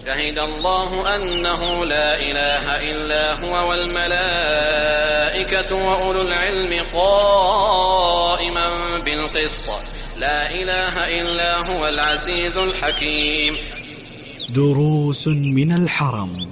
شهد الله أنه لا إله إلا هو والملائكة وأولو العلم قائما بالقسط لا إله إلا هو العزيز الحكيم. دروس من الحرم.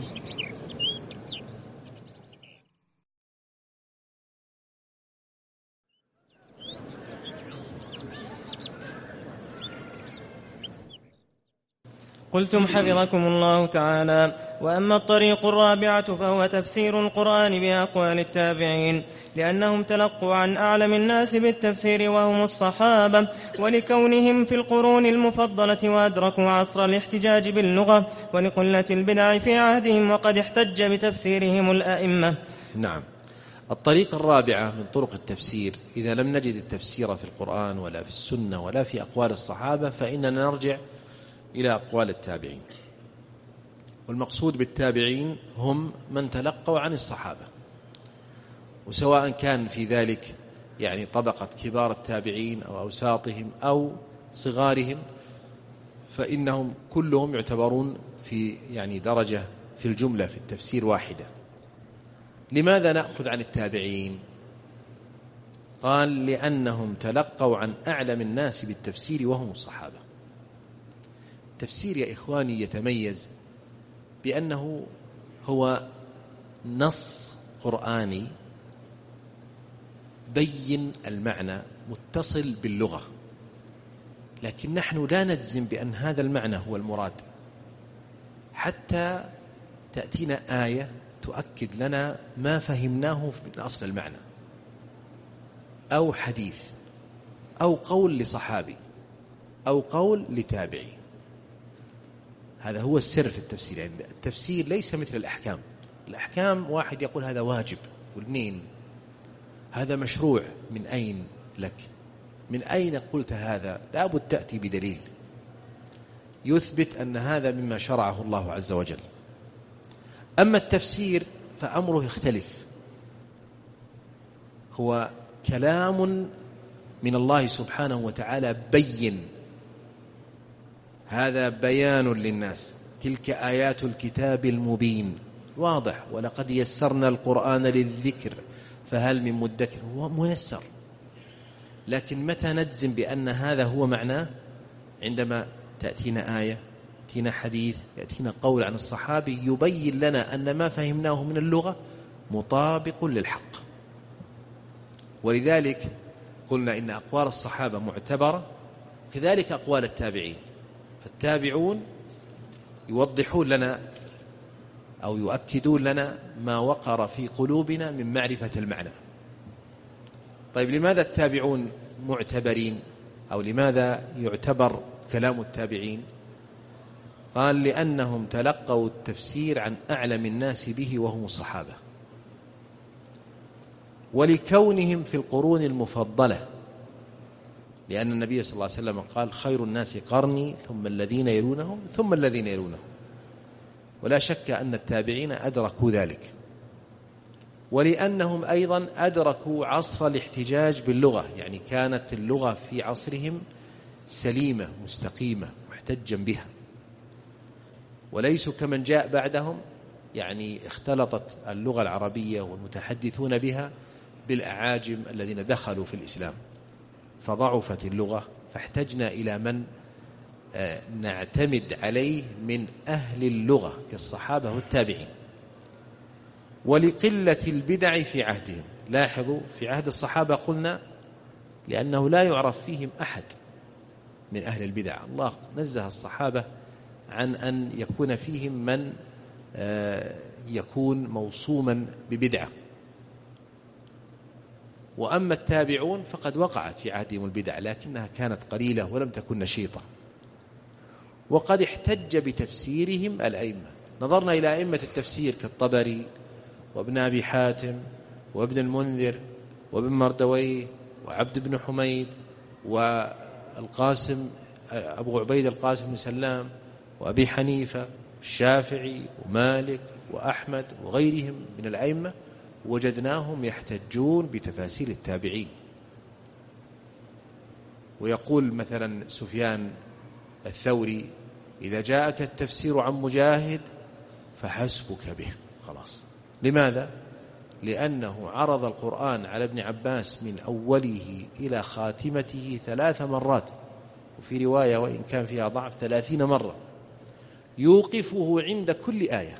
قلتم حفظكم الله تعالى: وأما الطريق الرابعة فهو تفسير القرآن بأقوال التابعين، لأنهم تلقوا عن أعلم الناس بالتفسير وهم الصحابة، ولكونهم في القرون المفضلة وأدركوا عصر الاحتجاج باللغة، ولقلة البدع في عهدهم وقد احتج بتفسيرهم الأئمة. نعم. الطريق الرابعة من طرق التفسير، إذا لم نجد التفسير في القرآن ولا في السنة ولا في أقوال الصحابة فإننا نرجع إلى أقوال التابعين. والمقصود بالتابعين هم من تلقوا عن الصحابة، وسواء كان في ذلك يعني طبقة كبار التابعين أو أوساطهم أو صغارهم، فإنهم كلهم يعتبرون في يعني درجة في الجملة في التفسير واحدة. لماذا نأخذ عن التابعين؟ قال: لأنهم تلقوا عن أعلم الناس بالتفسير وهم الصحابة. التفسير يا إخواني يتميز بأنه هو نص قرآني بين المعنى متصل باللغة، لكن نحن لا نجزم بأن هذا المعنى هو المراد حتى تأتينا آية تؤكد لنا ما فهمناه من أصل المعنى، أو حديث، أو قول لصحابي، أو قول لتابعي. هذا هو السر في التفسير. يعني التفسير ليس مثل الأحكام. الأحكام واحد يقول هذا واجب، واثنين هذا مشروع. من أين لك؟ من أين قلت هذا؟ لابد تأتي بدليل يثبت أن هذا مما شرعه الله عز وجل. أما التفسير فأمره يختلف، هو كلام من الله سبحانه وتعالى بين، هذا بيان للناس، تلك آيات الكتاب المبين، واضح. ولقد يسرنا القرآن للذكر فهل من مدكر؟ هو ميسر. لكن متى نجزم بأن هذا هو معناه؟ عندما تأتينا آية، يأتينا حديث، يأتينا قول عن الصحابي يبين لنا أن ما فهمناه من اللغة مطابق للحق. ولذلك قلنا إن أقوال الصحابة معتبرة، كذلك أقوال التابعين. فالتابعون يوضحون لنا أو يؤكدون لنا ما وقر في قلوبنا من معرفة المعنى. طيب، لماذا التابعون معتبرين، أو لماذا يعتبر كلام التابعين؟ قال: لأنهم تلقوا التفسير عن أعلم الناس به وهم الصحابة، ولكونهم في القرون المفضلة، لأن النبي صلى الله عليه وسلم قال: خير الناس قرني ثم الذين يلونهم ثم الذين يلونهم. ولا شك أن التابعين أدركوا ذلك، ولأنهم أيضا أدركوا عصر الاحتجاج باللغة، يعني كانت اللغة في عصرهم سليمة مستقيمة محتجا بها، وليسوا كمن جاء بعدهم يعني اختلطت اللغة العربية والمتحدثون بها بالأعاجم الذين دخلوا في الإسلام، فضعفت اللغة، فاحتجنا إلى من نعتمد عليه من أهل اللغة كالصحابة والتابعين. ولقلة البدع في عهدهم. لاحظوا، في عهد الصحابة قلنا لأنه لا يعرف فيهم أحد من أهل البدع. الله نزه الصحابة عن أن يكون فيهم من يكون موصوما ببدعة. وأما التابعون فقد وقعت في عهدهم البدع، لكنها كانت قليلة ولم تكن نشيطة. وقد احتج بتفسيرهم الأئمة. نظرنا إلى أئمة التفسير كالطبري وابن أبي حاتم وابن المنذر وابن مردويه وعبد بن حميد والقاسم أبو عبيد القاسم بن سلام وأبي حنيفة الشافعي ومالك وأحمد وغيرهم من الأئمة، وجدناهم يحتجون بتفاسير التابعين. ويقول مثلا سفيان الثوري إذا جاءك التفسير عن مجاهد فحسبك به، خلاص. لماذا؟ لأنه عرض القرآن على ابن عباس من أوله إلى خاتمته 3 مرات، وفي رواية وإن كان فيها ضعف 30 مرة، يوقفه عند كل آية.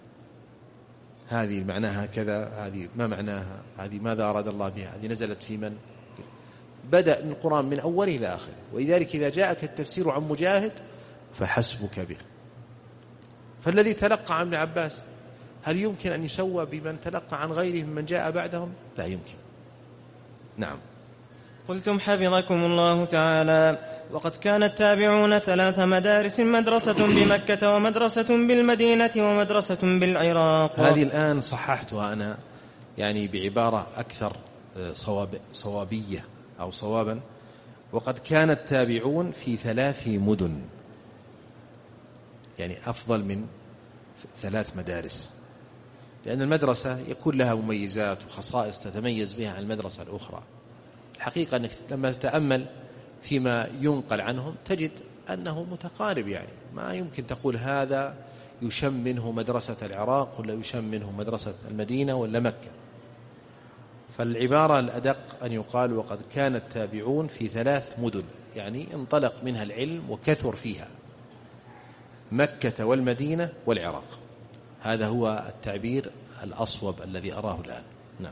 هذه معناها كذا، هذه ما معناها، هذه ماذا أراد الله بها، هذه نزلت في من. بدأ من القرآن من أوله إلى آخره. ولذلك إذا جاءك التفسير عن مجاهد فحسبك به. فالذي تلقى عن ابن عباس هل يمكن أن يسوى بمن تلقى عن غيره ممن جاء بعدهم؟ لا يمكن. نعم. قلتم حفظكم الله تعالى: وقد كان التابعون 3 مدارس، مدرسة بمكة ومدرسة بالمدينة ومدرسة بالعراق. هذه الآن صححتها أنا يعني بعبارة أكثر صوابية أو صوابا. وقد كان التابعون في 3 مدن، يعني أفضل من 3 مدارس، لأن المدرسة يكون لها مميزات وخصائص تتميز بها عن المدرسة الأخرى. الحقيقة أنك لما تتأمل فيما ينقل عنهم تجد أنه متقارب، يعني ما يمكن تقول هذا يشم منه مدرسة العراق ولا يشم منه مدرسة المدينة ولا مكة. فالعبارة الأدق أن يقال: وقد كان التابعون في 3 مدن، يعني انطلق منها العلم وكثر فيها، مكة والمدينة والعراق. هذا هو التعبير الأصوب الذي أراه الآن. نعم.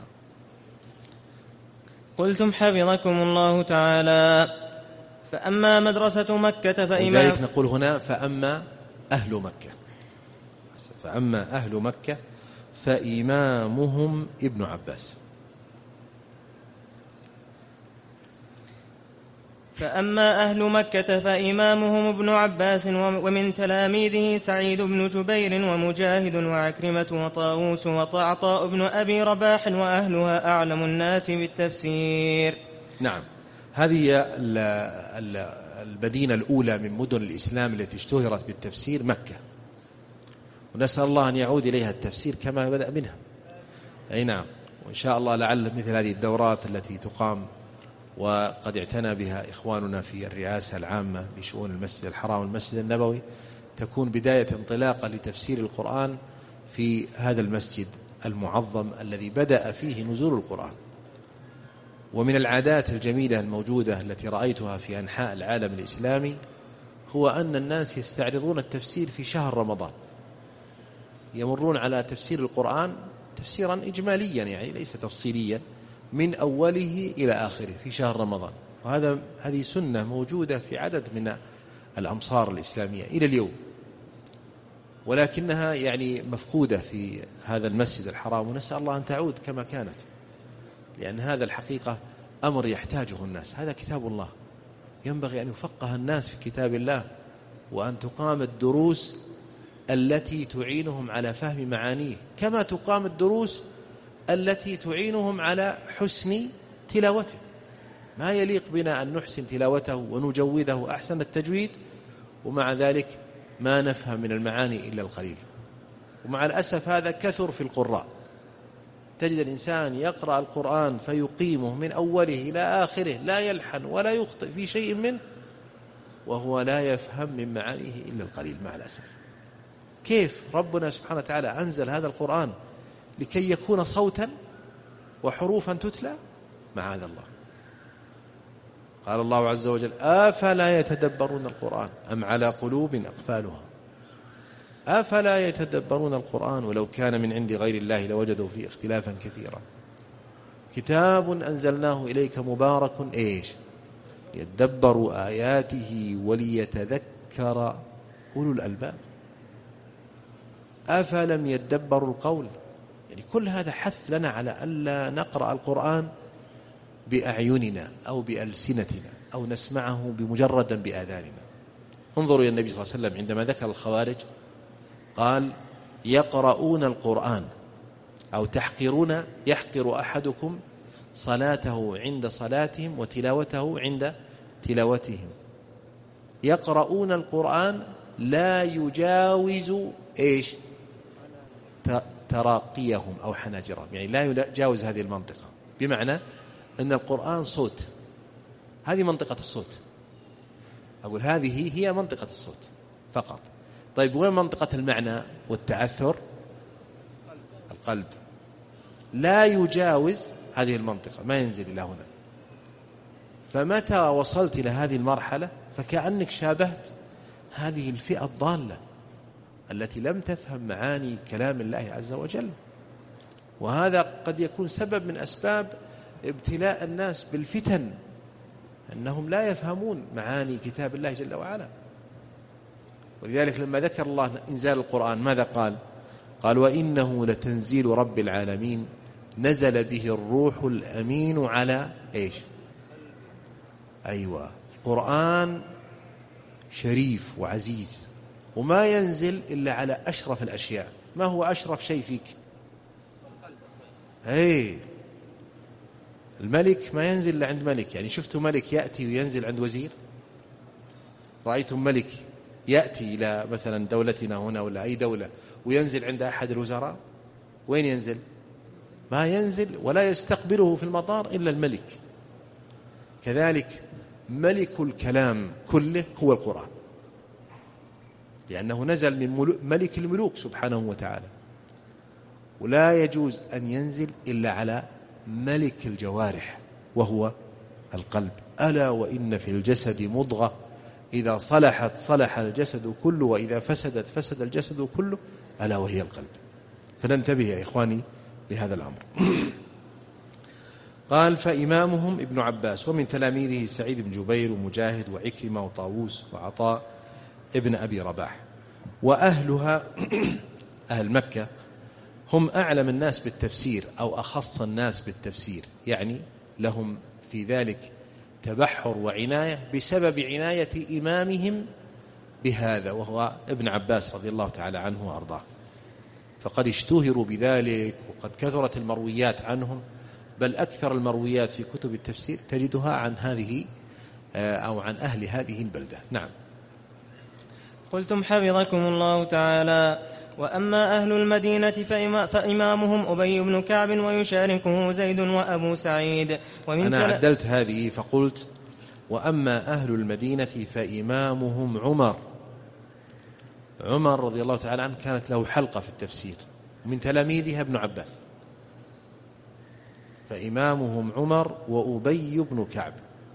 قلتم حفظكم الله تعالى: فأما مدرسة مكة ولذلك نقول هنا فأما أهل مكة، فأما أهل مكة فإمامهم ابن عباس. فأما أهل مكة فإمامهم ابن عباس، ومن تلاميذه سعيد بن جبير ومجاهد وعكرمة وطاووس وعطاء بن أبي رباح، وأهلها أعلم الناس بالتفسير. نعم. هذه المدينة الأولى من مدن الإسلام التي اشتهرت بالتفسير، مكة، ونسأل الله أن يعود إليها التفسير كما بدأ منها. أي نعم. وإن شاء الله لعل مثل هذه الدورات التي تقام، وقد اعتنى بها إخواننا في الرئاسة العامة بشؤون المسجد الحرام والمسجد النبوي، تكون بداية انطلاقة لتفسير القرآن في هذا المسجد المعظم الذي بدأ فيه نزول القرآن. ومن العادات الجميلة الموجودة التي رأيتها في أنحاء العالم الإسلامي هو أن الناس يستعرضون التفسير في شهر رمضان، يمرون على تفسير القرآن تفسيرا إجماليا، يعني ليس تفصيليا، من أوله إلى آخره في شهر رمضان. هذه سنة موجودة في عدد من الأمصار الإسلامية إلى اليوم، ولكنها يعني مفقودة في هذا المسجد الحرام، ونسأل الله أن تعود كما كانت، لأن هذا الحقيقة أمر يحتاجه الناس. هذا كتاب الله، ينبغي أن يفقه الناس في كتاب الله، وأن تقام الدروس التي تعينهم على فهم معانيه، كما تقام الدروس التي تعينهم على حسن تلاوته. ما يليق بنا أن نحسن تلاوته ونجوده أحسن التجويد، ومع ذلك ما نفهم من المعاني إلا القليل. ومع الأسف هذا كثر في القراء، تجد الإنسان يقرأ القرآن فيقيمه من أوله إلى آخره، لا يلحن ولا يخطئ في شيء منه، وهو لا يفهم من معانيه إلا القليل مع الأسف. كيف ربنا سبحانه وتعالى أنزل هذا القرآن لكي يكون صوتا وحروفا تتلى؟ معاذ الله. قال الله عز وجل: أفلا يتدبرون القرآن أم على قلوب أقفالها. أفلا يتدبرون القرآن ولو كان من عند غير الله لوجدوا فيه اختلافا كثيرا. كتاب أنزلناه إليك مبارك ليدبروا آياته وليتذكر أولو الألباب. أفلم يدبروا القول. يعني كل هذا حث لنا على ألا نقرأ القرآن بأعيننا أو بألسنتنا أو نسمعه بمجردا بآذاننا. انظروا إلى النبي صلى الله عليه وسلم عندما ذكر الخوارج قال: يقرؤون القرآن أو يحقر أحدكم صلاته عند صلاتهم وتلاوته عند تلاوتهم. يقرؤون القرآن لا يجاوز تراقيهم أو حناجرهم، يعني لا يجاوز هذه المنطقة، بمعنى أن القرآن صوت، هذه منطقة الصوت، أقول هذه هي منطقة الصوت فقط. طيب وين منطقة المعنى والتأثر؟ القلب لا يجاوز هذه المنطقة، ما ينزل إلى هنا. فمتى وصلت إلى هذه المرحلة فكأنك شابهت هذه الفئة الضالة التي لم تفهم معاني كلام الله عز وجل. وهذا قد يكون سبب من أسباب ابتلاء الناس بالفتن، أنهم لا يفهمون معاني كتاب الله جل وعلا. ولذلك لما ذكر الله إنزال القرآن ماذا قال؟ قال وإنه لتنزيل رب العالمين نزل به الروح الأمين على إيش؟ أيوة، القرآن شريف وعزيز وما ينزل إلا على أشرف الأشياء. ما هو أشرف شيء فيك؟ الملك ما ينزل إلا عند ملك. يعني شفتوا ملك يأتي وينزل عند وزير؟ رأيتم ملك يأتي إلى مثلا دولتنا هنا ولا أي دولة وينزل عند أحد الوزراء؟ وين ينزل؟ ما ينزل ولا يستقبله في المطار إلا الملك. كذلك ملك الكلام كله هو القرآن، لأنه نزل من ملك الملوك سبحانه وتعالى، ولا يجوز أن ينزل إلا على ملك الجوارح وهو القلب. ألا وإن في الجسد مضغة إذا صلحت صلح الجسد كله وإذا فسدت فسد الجسد كله ألا وهي القلب. فننتبه يا إخواني لهذا الأمر. قال فإمامهم ابن عباس ومن تلاميذه سعيد بن جبير ومجاهد وعكرمة وطاووس وعطاء ابن أبي رباح. وأهلها أهل مكة هم أعلم الناس بالتفسير أو أخص الناس بالتفسير، يعني لهم في ذلك تبحر وعناية بسبب عناية إمامهم بهذا وهو ابن عباس رضي الله تعالى عنه وأرضاه. فقد اشتهروا بذلك وقد كثرت المرويات عنهم، بل أكثر المرويات في كتب التفسير تجدها عن هذه أو عن أهل هذه البلدة. نعم. قلتم حفظكم الله تعالى. وأما أهل المدينة فإمامهم أبي بن كعب ويشاركه زيد وأبو سعيد. أنا عدلت هذه فقلت وأما أهل المدينة فإمامهم عمر رضي الله تعالى عنه كانت له حلقة في التفسير من تلاميذها ابن عباس. فإمامهم عمر وأبي بن كعب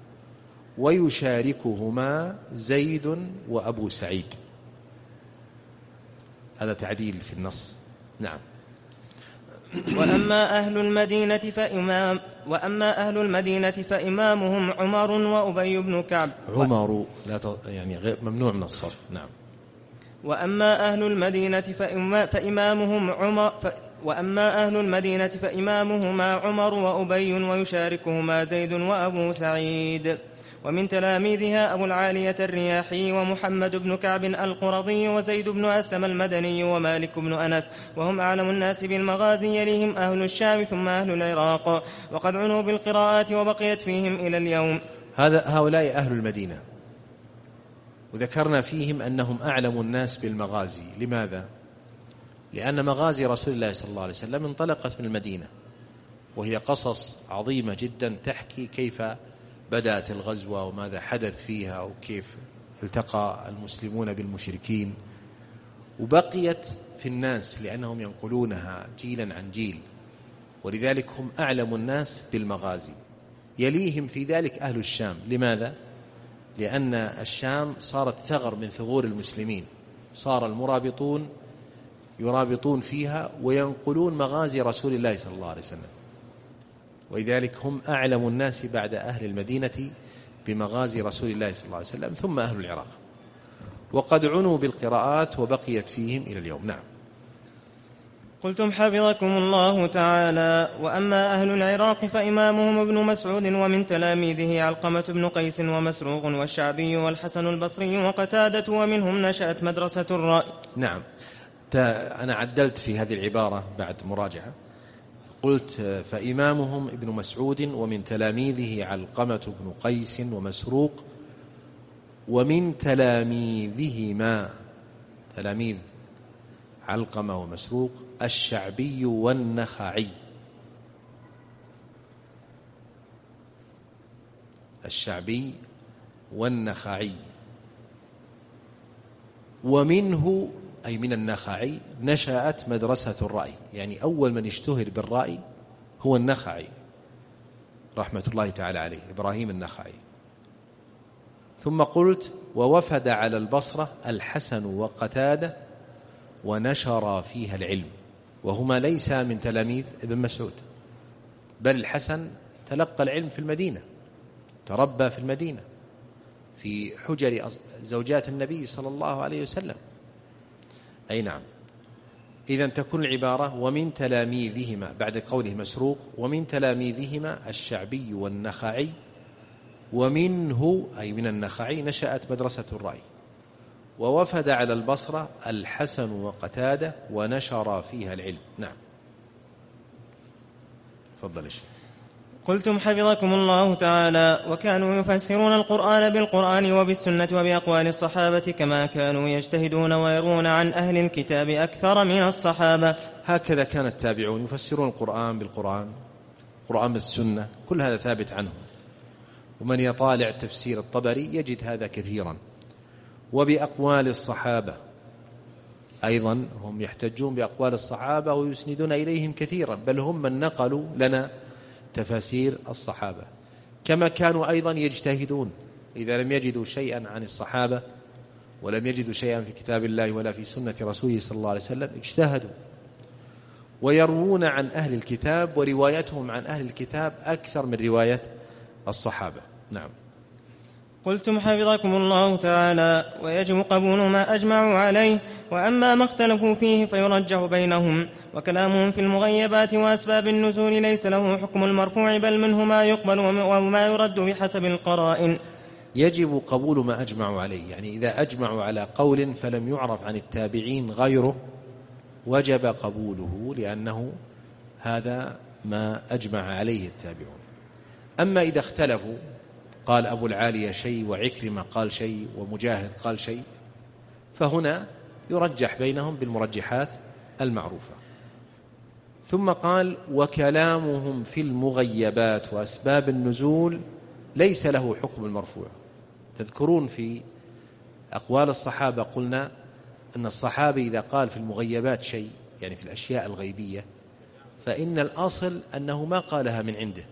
ويشاركهما زيد وأبو سعيد. هذا تعديل في النص. نعم. وأما أهل المدينة فإمامهم عمر وأبي بن كعب. عمر يعني غير ممنوع من الصرف. نعم. وأما أهل المدينة فإمامهما عمر وأبي ويشاركهما زيد وأبو سعيد. ومن تلاميذها أبو العالية الرياحي ومحمد بن كعب القرظي وزيد بن أسلم المدني ومالك بن أنس، وهم أعلم الناس بالمغازي، يليهم أهل الشام ثم أهل العراق، وقد عنوا بالقراءات وبقيت فيهم إلى اليوم. هؤلاء أهل المدينة، وذكرنا فيهم أنهم أعلم الناس بالمغازي. لماذا؟ لأن مغازي رسول الله صلى الله عليه وسلم انطلقت من المدينة، وهي قصص عظيمة جدا تحكي كيف بدأت الغزوة وماذا حدث فيها وكيف التقى المسلمون بالمشركين، وبقيت في الناس لأنهم ينقلونها جيلا عن جيل، ولذلك هم أعلم الناس بالمغازي. يليهم في ذلك أهل الشام. لماذا؟ لأن الشام صارت ثغر من ثغور المسلمين، صار المرابطون يرابطون فيها وينقلون مغازي رسول الله صلى الله عليه وسلم، ولذلك هم أعلم الناس بعد أهل المدينة بمغازي رسول الله صلى الله عليه وسلم، ثم أهل العراق، وقد عنوا بالقراءات وبقيت فيهم إلى اليوم. نعم. قلتم حفظكم الله تعالى. وأما أهل العراق فإمامهم ابن مسعود ومن تلاميذه علقمة بن قيس ومسروق والشعبي والحسن البصري وقتادة، ومنهم نشأت مدرسة الرأي. نعم. أنا عدلت في هذه العبارة بعد مراجعة، قلت فإمامهم ابن مسعود ومن تلاميذه علقمة بن قيس ومسروق، ومن تلاميذهما تلاميذ علقمة ومسروق الشعبي والنخعي. الشعبي والنخعي ومنه أي من النخعي نشأت مدرسة الرأي، يعني أول من اشتهر بالرأي هو النخعي رحمة الله تعالى عليه، إبراهيم النخعي. ثم قلت ووفد على البصرة الحسن وقتادة ونشر فيها العلم، وهما ليس من تلاميذ ابن مسعود، بل الحسن تلقى العلم في المدينة، تربى في المدينة في حجر زوجات النبي صلى الله عليه وسلم. أي نعم. إذن تكون العبارة ومن تلاميذهما بعد قوله مسروق، ومن تلاميذهما الشعبي والنخعي، ومنه أي من النخعي نشأت مدرسة الرأي، ووفد على البصرة الحسن وقتادة ونشر فيها العلم. نعم. فضل الشيخ. قلتم حفظكم الله تعالى وكانوا يفسرون القرآن بالقرآن وبالسنة وبأقوال الصحابة كما كانوا يجتهدون ويرون عن أهل الكتاب أكثر من الصحابة. هكذا كان التابعون يفسرون القرآن بالقرآن، القرآن بالسنة، كل هذا ثابت عنهم. ومن يطالع تفسير الطبري يجد هذا كثيرا. وبأقوال الصحابة أيضا هم يحتجون بأقوال الصحابة ويسندون إليهم كثيرا، بل هم من نقلوا لنا تفاسير الصحابة. كما كانوا أيضا يجتهدون إذا لم يجدوا شيئا عن الصحابة ولم يجدوا شيئا في كتاب الله ولا في سنة رسوله صلى الله عليه وسلم اجتهدوا. ويروون عن أهل الكتاب وروايتهم عن أهل الكتاب أكثر من رواية الصحابة. نعم. قلتم حفظكم الله تعالى ويجب قبول ما أجمعوا عليه، وأما ما اختلفوا فيه فيرجح بينهم. وكلامهم في المغيبات وأسباب النزول ليس له حكم المرفوع، بل منه ما يقبل وما يرد بحسب القرائن. يجب قبول ما أجمعوا عليه، يعني إذا أجمعوا على قول فلم يعرف عن التابعين غيره وجب قبوله، لأنه هذا ما أجمع عليه التابعون. أما إذا اختلفوا، قال أبو العالية شيء وعكرمة قال شيء ومجاهد قال شيء، فهنا يرجح بينهم بالمرجحات المعروفة. ثم قال وكلامهم في المغيبات وأسباب النزول ليس له حكم المرفوع. تذكرون في أقوال الصحابة قلنا أن الصحابي إذا قال في المغيبات شيء، يعني في الأشياء الغيبية، فإن الأصل أنه ما قالها من عنده،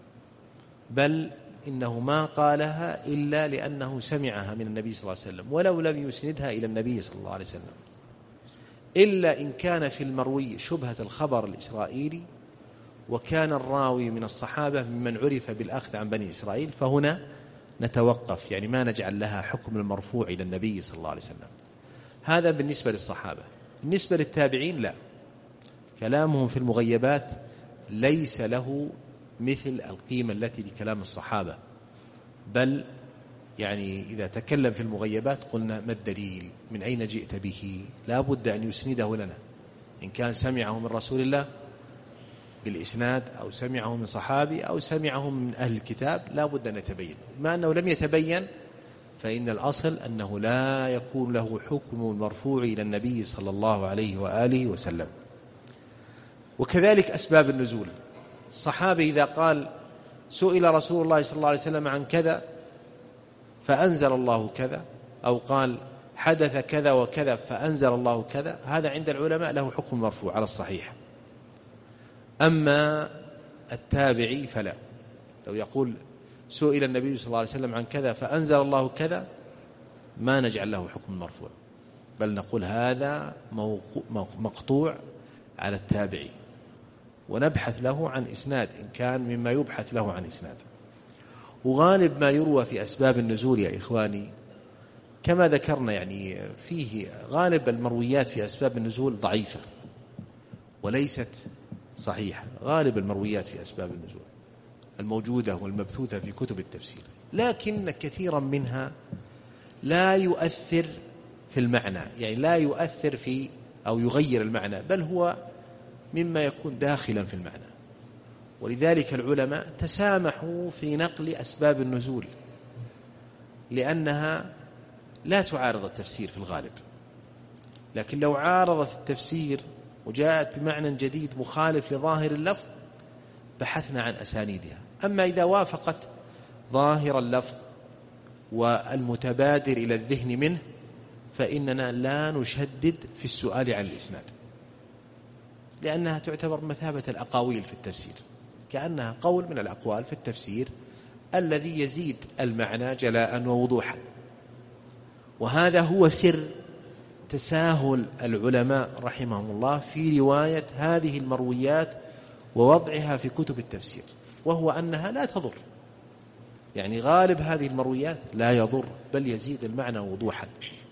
بل إنه ما قالها إلا لأنه سمعها من النبي صلى الله عليه وسلم، ولو لم يسندها إلى النبي صلى الله عليه وسلم، إلا إن كان في المروي شبهة الخبر الإسرائيلي وكان الراوي من الصحابة ممن عرف بالأخذ عن بني إسرائيل، فهنا نتوقف، يعني ما نجعل لها حكم المرفوع إلى النبي صلى الله عليه وسلم. هذا بالنسبة للصحابة. بالنسبة للتابعين لا، كلامهم في المغيبات ليس له مثل القيمة التي لكلام الصحابة، بل يعني إذا تكلم في المغيبات قلنا ما الدليل، من أين جئت به، لا بد أن يسنده لنا، إن كان سمعه من رسول الله بالإسناد أو سمعه من صحابي أو سمعه من أهل الكتاب، لا بد أن يتبين. ما أنه لم يتبين فإن الأصل أنه لا يكون له حكم المرفوع إلى النبي صلى الله عليه وآله وسلم. وكذلك أسباب النزول، الصحابي إذا قال سئل رسول الله صلى الله عليه وسلم عن كذا فأنزل الله كذا، أو قال حدث كذا وكذا فأنزل الله كذا، هذا عند العلماء له حكم مرفوع على الصحيح. أما التابعي فلا، لو يقول سئل النبي صلى الله عليه وسلم عن كذا فأنزل الله كذا، ما نجعل له حكم مرفوع، بل نقول هذا مقطوع على التابعي، ونبحث له عن إسناد إن كان مما يبحث له عن إسناد. وغالب ما يروى في أسباب النزول يا إخواني كما ذكرنا، يعني فيه غالب المرويات في أسباب النزول ضعيفة وليست صحيحة. غالب المرويات في أسباب النزول الموجودة والمبثوثة في كتب التفسير، لكن كثيرا منها لا يؤثر في المعنى، يعني لا يؤثر في أو يغير المعنى، بل هو مما يكون داخلا في المعنى. ولذلك العلماء تسامحوا في نقل أسباب النزول، لأنها لا تعارض التفسير في الغالب. لكن لو عارضت التفسير وجاءت بمعنى جديد مخالف لظاهر اللفظ بحثنا عن أسانيدها. أما إذا وافقت ظاهر اللفظ والمتبادر إلى الذهن منه فإننا لا نشدد في السؤال عن الإسناد، لأنها تعتبر مثابة الأقاويل في التفسير، كأنها قول من الأقوال في التفسير الذي يزيد المعنى جلاء ووضوحا. وهذا هو سر تساهل العلماء رحمهم الله في رواية هذه المرويات ووضعها في كتب التفسير، وهو أنها لا تضر، يعني غالب هذه المرويات لا يضر بل يزيد المعنى وضوحا.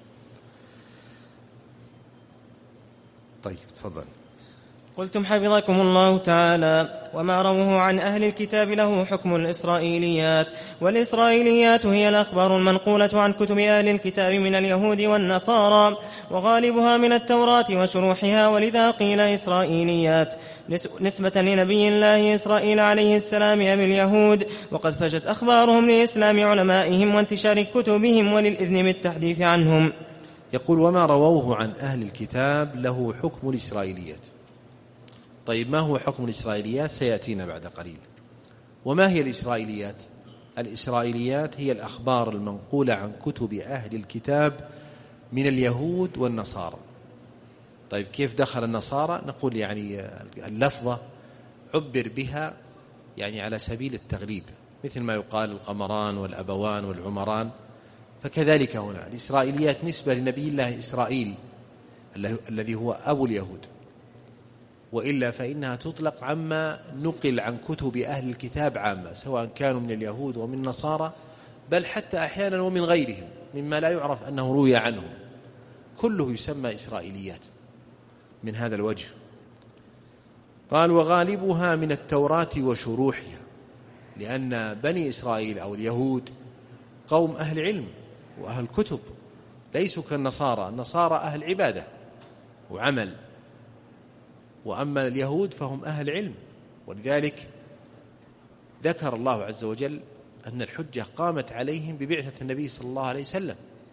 طيب تفضل. قلتم حفظكم الله تعالى: وما روه عن أهل الكتاب له حكم الإسرائيليات، والإسرائيليات هي الأخبار المنقولة عن كتب أهل الكتاب من اليهود والنصارى، وغالبها من التوراة وشروحها، ولذا قيل إسرائيليات نسبة لنبي الله إسرائيل عليه السلام أم اليهود، وقد فشت أخبارهم لإسلام علمائهم وانتشار كتبهم وللإذن بالتحديث عنهم. يقول: وما رووه عن أهل الكتاب له حكم الإسرائيليات. طيب ما هو حكم الإسرائيليات؟ سيأتينا بعد قليل. وما هي الإسرائيليات؟ الإسرائيليات هي الأخبار المنقولة عن كتب أهل الكتاب من اليهود والنصارى. طيب كيف دخل النصارى؟ نقول يعني اللفظة عبر بها يعني على سبيل التغليب، مثل ما يقال القمران والأبوان والعمران، فكذلك هنا الإسرائيليات نسبة لنبي الله إسرائيل الذي هو أبو اليهود، وإلا فإنها تطلق عما نقل عن كتب أهل الكتاب عامة، سواء كانوا من اليهود ومن النصارى، بل حتى أحيانا ومن غيرهم مما لا يعرف أنه روي عنهم، كله يسمى إسرائيليات من هذا الوجه. قال: وغالبها من التوراة وشروحها، لأن بني إسرائيل أو اليهود قوم أهل علم وأهل كتب، ليسوا كالنصارى. النصارى أهل عبادة وعمل، وأما اليهود فهم أهل علم، ولذلك ذكر الله عز وجل أن الحجة قامت عليهم ببعثة النبي صلى الله عليه وسلم،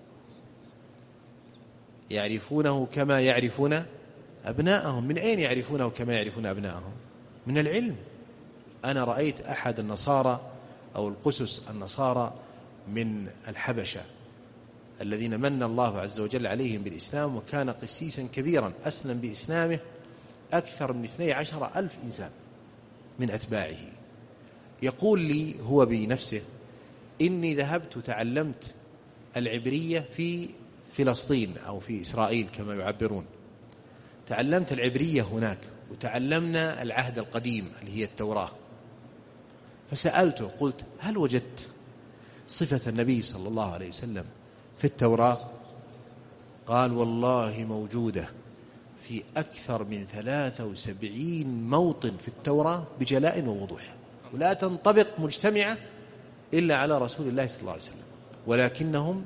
يعرفونه كما يعرفون أبناءهم. من أين يعرفونه كما يعرفون أبناءهم؟ من العلم. أنا رأيت أحد النصارى أو القسس النصارى من الحبشة الذين من الله عز وجل عليهم بالإسلام، وكان قسيسا كبيرا أسلم بإسلامه أكثر من 12,000 إنسان من أتباعه. يقول لي هو بنفسه: إني ذهبت تعلمت العبرية في فلسطين أو في إسرائيل كما يعبرون، تعلمت العبرية هناك، وتعلمنا العهد القديم اللي هي التوراة. فسألته قلت: هل وجدت صفة النبي صلى الله عليه وسلم في التوراة؟ قال: والله موجودة في أكثر من 73 موطن في التوراة بجلاء ووضوح، ولا تنطبق مجتمعة إلا على رسول الله صلى الله عليه وسلم، ولكنهم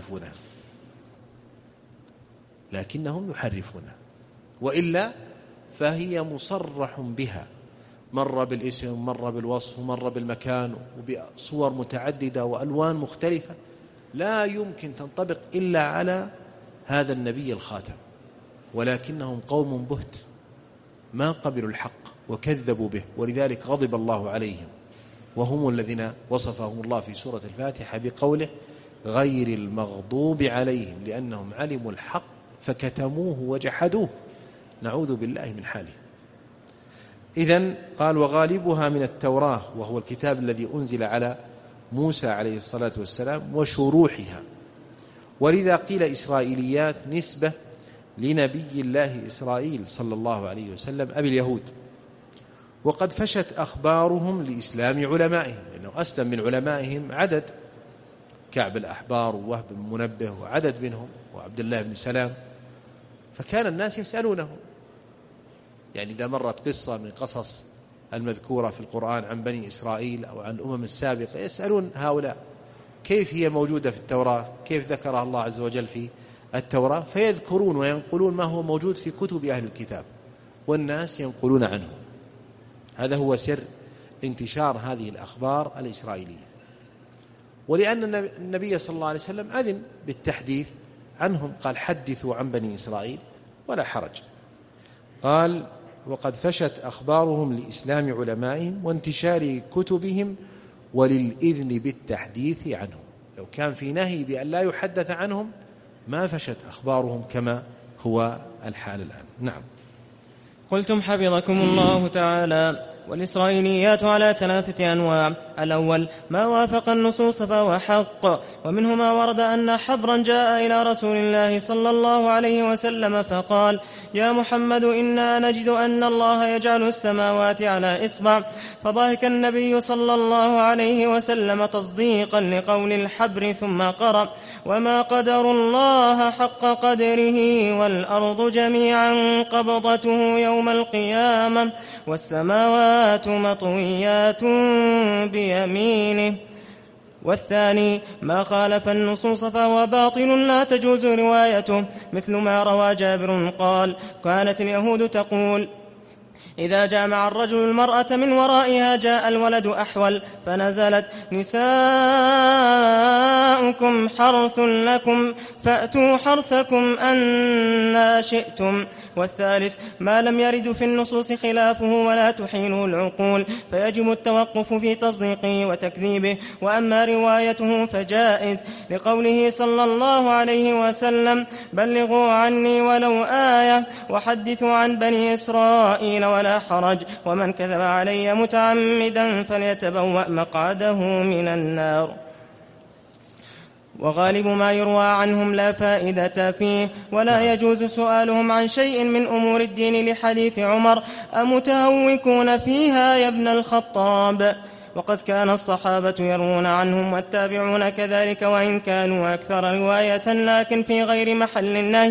يحرفونها، وإلا فهي مصرح بها، مر بالاسم، مر بالوصف، مر بالمكان، وبصور متعددة وألوان مختلفة، لا يمكن تنطبق إلا على هذا النبي الخاتم، ولكنهم قوم بهت ما قبلوا الحق وكذبوا به، ولذلك غضب الله عليهم، وهم الذين وصفهم الله في سورة الفاتحة بقوله: غير المغضوب عليهم لأنهم علموا الحق فكتموه وجحدوه، نعوذ بالله من حاله. إذن قال: وغالبها من التوراة، وهو الكتاب الذي أنزل على موسى عليه الصلاة والسلام، وشروحها، ولذا قيل إسرائيليات نسبة لنبي الله إسرائيل صلى الله عليه وسلم أبي اليهود. وقد فشت أخبارهم لإسلام علمائهم، لأنه أسلم من علمائهم عدد، كعب الأحبار ووهب بن منبه وعدد منهم، وعبد الله بن سلام، فكان الناس يسألونه. يعني إذا مرت قصة من قصص المذكورة في القرآن عن بني إسرائيل أو عن الأمم السابقة، يسألون هؤلاء كيف هي موجودة في التوراة، كيف ذكرها الله عز وجل في التوراة، فيذكرون وينقلون ما هو موجود في كتب أهل الكتاب، والناس ينقلون عنه. هذا هو سر انتشار هذه الأخبار الإسرائيلية. ولأن النبي صلى الله عليه وسلم أذن بالتحديث عنهم، قال: حدثوا عن بني إسرائيل ولا حرج. قال: وقد فشت أخبارهم لإسلام علمائهم وانتشار كتبهم وللإذن بالتحديث عنهم. لو كان في نهي بأن لا يحدث عنهم ما فشت أخبارهم كما هو الحال الآن. نعم. قلتم حفظكم الله تعالى: والإسرائيليات على 3 أنواع: الأول ما وافق النصوص فهو حق، ومنه ما ورد أن حبرا جاء إلى رسول الله صلى الله عليه وسلم فقال: يا محمد إنا نجد أن الله يجعل السماوات على إصبع، فضحك النبي صلى الله عليه وسلم تصديقا لقول الحبر، ثم قرأ: وما قدر الله حق قدره والأرض جميعا قبضته يوم القيامة والسماوات مطويات بيمينه. والثاني ما خالف النصوص فهو باطل لا تجوز روايته، مثل ما روى جابر قال: كانت اليهود تقول: إذا جامع الرجل المرأة من ورائها جاء الولد أحول، فنزلت: نساؤكم حرث لكم فأتوا حرثكم أنى شئتم. والثالث ما لم يرد في النصوص خلافه ولا تحيله العقول، فيجب التوقف في تصديقه وتكذيبه، وأما روايته فجائز، لقوله صلى الله عليه وسلم: بلغوا عني ولو آية وحدثوا عن بني إسرائيل ولا حرج، ومن كذب علي متعمدا فليتبوأ مقعده من النار. وغالب ما يروى عنهم لا فائدة فيه، ولا يجوز سؤالهم عن شيء من أمور الدين، لحديث عمر: أمتهوكون فيها يا ابن الخطاب؟ وقد كان الصحابة يروون عنهم والتابعون كذلك، وإن كانوا أكثر رواية لكن في غير محل النهي،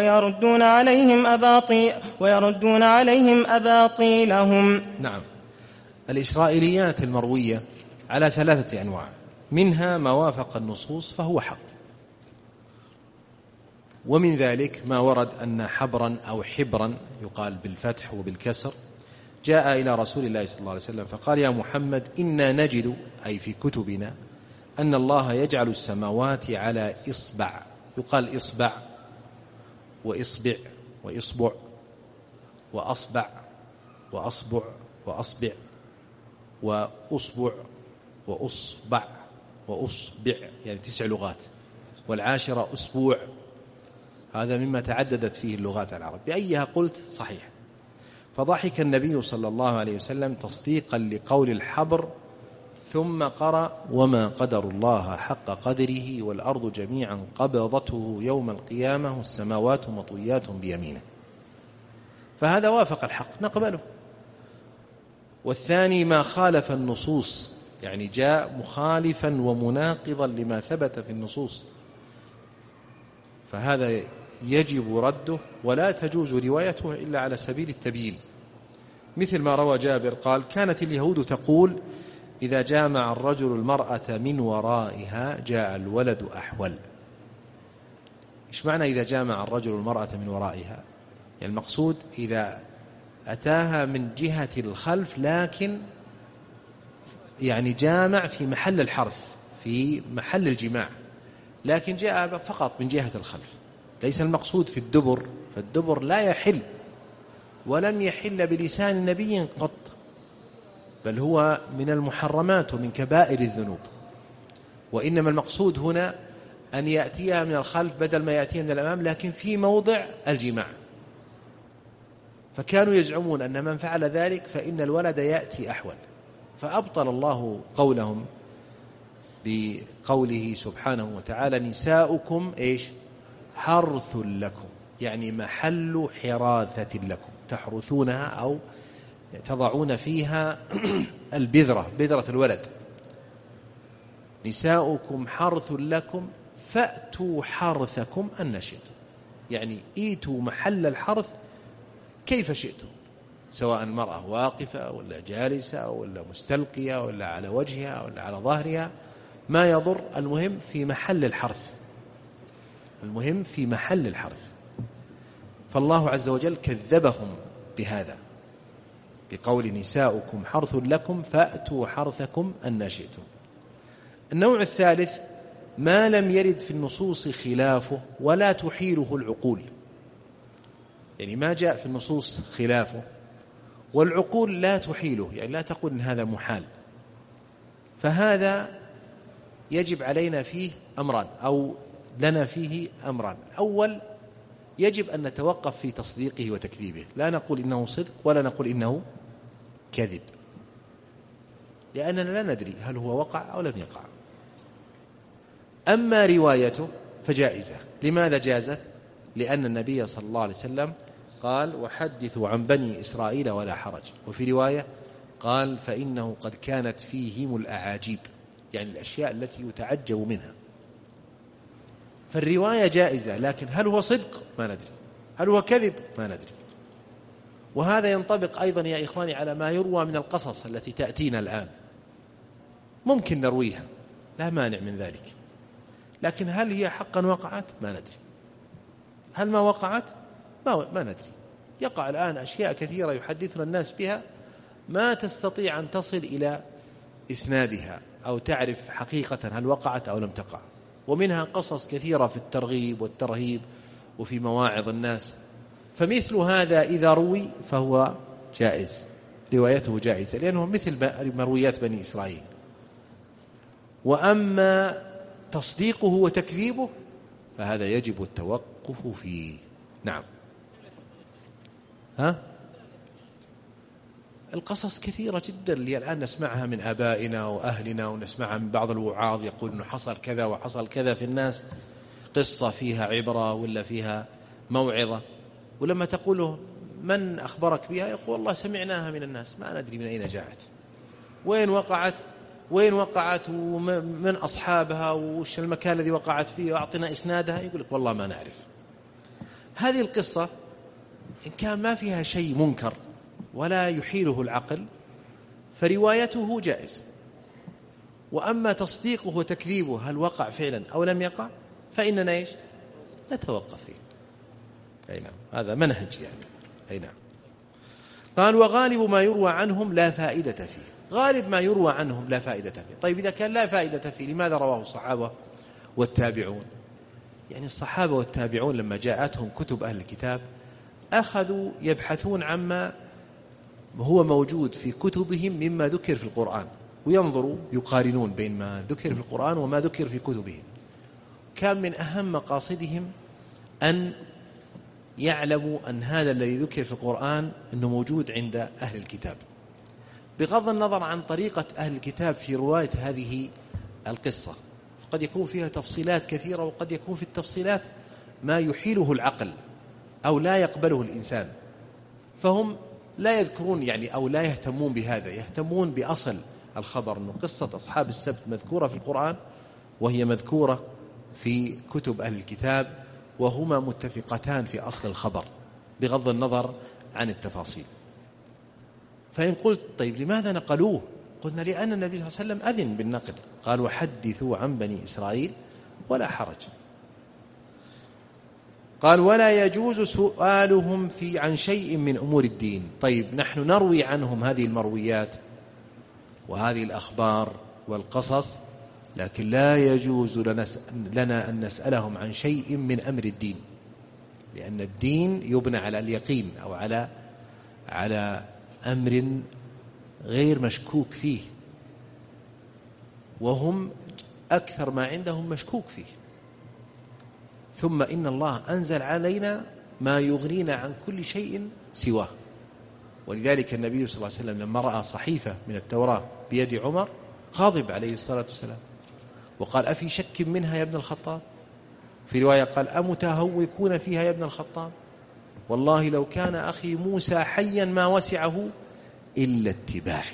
ويردون عليهم أباطيلهم. نعم. الإسرائيليات المروية على 3 أنواع: منها ما وافق النصوص فهو حق، ومن ذلك ما ورد أن حبرا أو حبرا يقال بالفتح وبالكسر جاء إلى رسول الله صلى الله عليه وسلم فقال: يا محمد إنا نجد، أي في كتبنا، أن الله يجعل السماوات على إصبع، يقال إصبع وإصبع وإصبع وأصبع وأصبع وأصبع وأصبع وأصبع وأصبع، يعني 9 لغات، والعاشرة أسبوع. هذا مما تعددت فيه اللغات العرب، بأيها قلت صحيح. فضحك النبي صلى الله عليه وسلم تصديقا لقول الحبر، ثم قرأ: وما قدر الله حق قدره والأرض جميعا قبضته يوم القيامة والسماوات مطويات بيمينه. فهذا وافق الحق نقبله. والثاني ما خالف النصوص، يعني جاء مخالفا ومناقضا لما ثبت في النصوص، فهذا يجب رده ولا تجوز روايته إلا على سبيل التبيين، مثل ما روى جابر قال: كانت اليهود تقول: إذا جامع الرجل المرأة من ورائها جاء الولد أحول. إيش معنى إذا جامع الرجل المرأة من ورائها؟ يعني المقصود إذا أتاها من جهة الخلف، لكن يعني جامع في محل الحرث، في محل الجماع، لكن جاء فقط من جهة الخلف، ليس المقصود في الدبر، فالدبر لا يحل ولم يحل بلسان نبي قط، بل هو من المحرمات ومن كبائر الذنوب. وإنما المقصود هنا أن يأتيها من الخلف بدل ما يأتيها من الأمام، لكن في موضع الجماع. فكانوا يزعمون أن من فعل ذلك فإن الولد يأتي أحول، فأبطل الله قولهم بقوله سبحانه وتعالى: نساؤكم إيش؟ حرث لكم، يعني محل حراثة لكم، تحرثونها أو تضعون فيها البذرة، بذرة الولد. نساؤكم حرث لكم فأتوا حرثكم أن شئتم، يعني إيتوا محل الحرث كيف شئتم، سواء المرأة واقفة ولا جالسة ولا مستلقية ولا على وجهها ولا على ظهرها، ما يضر، المهم في محل الحرث، المهم في محل الحرث. فالله عز وجل كذبهم بهذا بقول: نساؤكم حرث لكم فأتوا حرثكم أن شئتم. النوع الثالث ما لم يرد في النصوص خلافه ولا تحيله العقول، يعني ما جاء في النصوص خلافه والعقول لا تحيله، يعني لا تقول إن هذا محال. فهذا يجب علينا فيه أمران، أو لنا فيه أمران. أول، يجب أن نتوقف في تصديقه وتكذيبه، لا نقول إنه صدق ولا نقول إنه كذب، لأننا لا ندري هل هو وقع أو لم يقع. أما روايته فجائزة. لماذا جازت؟ لأن النبي صلى الله عليه وسلم قال: وحدثوا عن بني إسرائيل ولا حرج. وفي رواية قال: فإنه قد كانت فيهم الأعاجيب، يعني الأشياء التي يتعجب منها. فالرواية جائزة، لكن هل هو صدق؟ ما ندري. هل هو كذب؟ ما ندري. وهذا ينطبق أيضا يا إخواني على ما يروى من القصص التي تأتينا الآن. ممكن نرويها، لا مانع من ذلك، لكن هل هي حقا وقعت؟ ما ندري. هل ما وقعت؟ ما ندري. يقع الآن أشياء كثيرة يحدثنا الناس بها ما تستطيع أن تصل إلى إسنادها أو تعرف حقيقة هل وقعت أو لم تقع. ومنها قصص كثيرة في الترغيب والترهيب وفي مواعظ الناس. فمثل هذا إذا روي فهو جائز، روايته جائزة، لأنه مثل مرويات بني إسرائيل. وأما تصديقه وتكذيبه فهذا يجب التوقف فيه. نعم. القصص كثيرة جدا اللي الآن نسمعها من آبائنا وأهلنا، ونسمعها من بعض الوعاظ يقول إنه حصل كذا وحصل كذا في الناس، قصة فيها عبرة ولا فيها موعظة، ولما تقوله من أخبرك بها يقول والله سمعناها من الناس، ما ندري من أين جاءت، وين وقعت ومن أصحابها وش المكان الذي وقعت فيه وأعطنا إسنادها، يقول لك والله ما نعرف. هذه القصة إن كان ما فيها شيء منكر ولا يحيله العقل فروايته جائز. وأما تصديقه وتكذيبه هل وقع فعلا أو لم يقع فإننا نتوقف فيه. أي نعم، هذا منهج يعني. أي نعم. قال: وغالب ما يروى عنهم لا فائدة فيه. غالب ما يروى عنهم لا فائدة فيه. طيب إذا كان لا فائدة فيه لماذا رواه الصحابة والتابعون؟ يعني الصحابة والتابعون لما جاءتهم كتب أهل الكتاب أخذوا يبحثون عما هو موجود في كتبهم مما ذكر في القرآن، وينظروا يقارنون بين ما ذكر في القرآن وما ذكر في كتبهم. كان من أهم مقاصدهم أن يعلموا أن هذا الذي ذكر في القرآن أنه موجود عند أهل الكتاب، بغض النظر عن طريقة أهل الكتاب في رواية هذه القصة. قد يكون فيها تفصيلات كثيرة، وقد يكون في التفصيلات ما يحيله العقل أو لا يقبله الإنسان، فهم لا يذكرون يعني أو لا يهتمون بهذا، يهتمون بأصل الخبر، أنه قصة أصحاب السبت مذكورة في القرآن وهي مذكورة في كتب أهل الكتاب، وهما متفقتان في أصل الخبر بغض النظر عن التفاصيل. فإن قلت طيب لماذا نقلوه؟ قلنا لأن النبي صلى الله عليه وسلم أذن بالنقل، قال: وحدثوا عن بني إسرائيل ولا حرج. قال: ولا يجوز سؤالهم عن شيء من أمور الدين. طيب نحن نروي عنهم هذه المرويات وهذه الأخبار والقصص، لكن لا يجوز لنا أن نسألهم عن شيء من أمر الدين، لأن الدين يبنى على اليقين أو على أمر غير مشكوك فيه، وهم أكثر ما عندهم مشكوك فيه. ثم إن الله أنزل علينا ما يغنينا عن كل شيء سواه. ولذلك النبي صلى الله عليه وسلم لما رأى صحيفة من التوراة بيد عمر غاضب عليه الصلاة والسلام، وقال: أفي شك منها يا ابن الخطاب؟ في رواية قال: أمتهوكون فيها يا ابن الخطاب؟ والله لو كان أخي موسى حيا ما وسعه إلا اتباعي.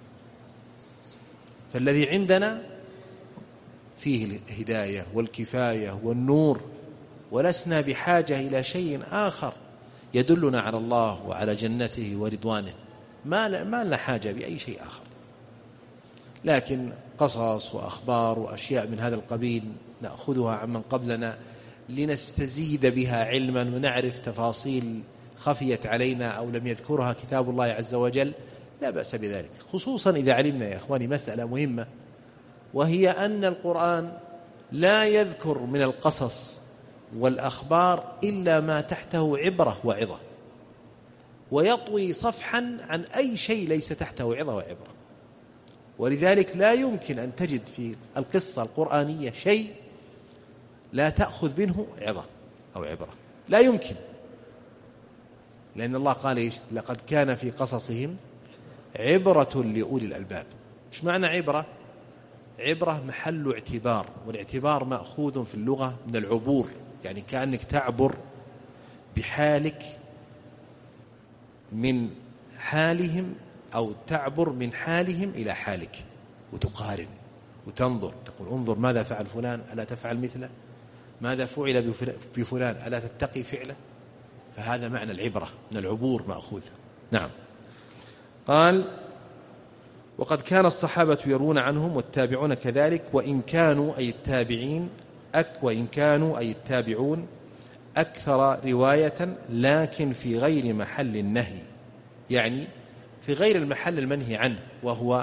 فالذي عندنا فيه الهداية والكفاية والنور، ولسنا بحاجة إلى شيء آخر يدلنا على الله وعلى جنته ورضوانه، ما لنا حاجة بأي شيء آخر. لكن قصص وأخبار وأشياء من هذا القبيل نأخذها عمن قبلنا لنستزيد بها علما ونعرف تفاصيل خفيت علينا أو لم يذكرها كتاب الله عز وجل، لا بأس بذلك، خصوصا إذا علمنا يا إخواني مسألة مهمة، وهي أن القرآن لا يذكر من القصص والأخبار إلا ما تحته عبرة وعظة، ويطوي صفحا عن أي شيء ليس تحته عظة وعبرة. ولذلك لا يمكن أن تجد في القصة القرآنية شيء لا تأخذ منه عظة أو عبرة، لا يمكن، لأن الله قال إيش؟ لقد كان في قصصهم عبرة لأولي الألباب. إيش معنى عبرة؟ عبرة محل اعتبار، والاعتبار مأخوذ في اللغة من العبور، يعني كأنك تعبر بحالك من حالهم، أو تعبر من حالهم إلى حالك وتقارن وتنظر، تقول انظر ماذا فعل فلان ألا تفعل مثله، ماذا فعل بفلان ألا تتقي فعله. فهذا معنى العبرة، من العبور مأخوذ. نعم. قال وقد كان الصحابة يرون عنهم والتابعون كذلك، وإن كانوا أي التابعون أكثر رواية، لكن في غير محل النهي، يعني في غير المحل المنهي عنه، وهو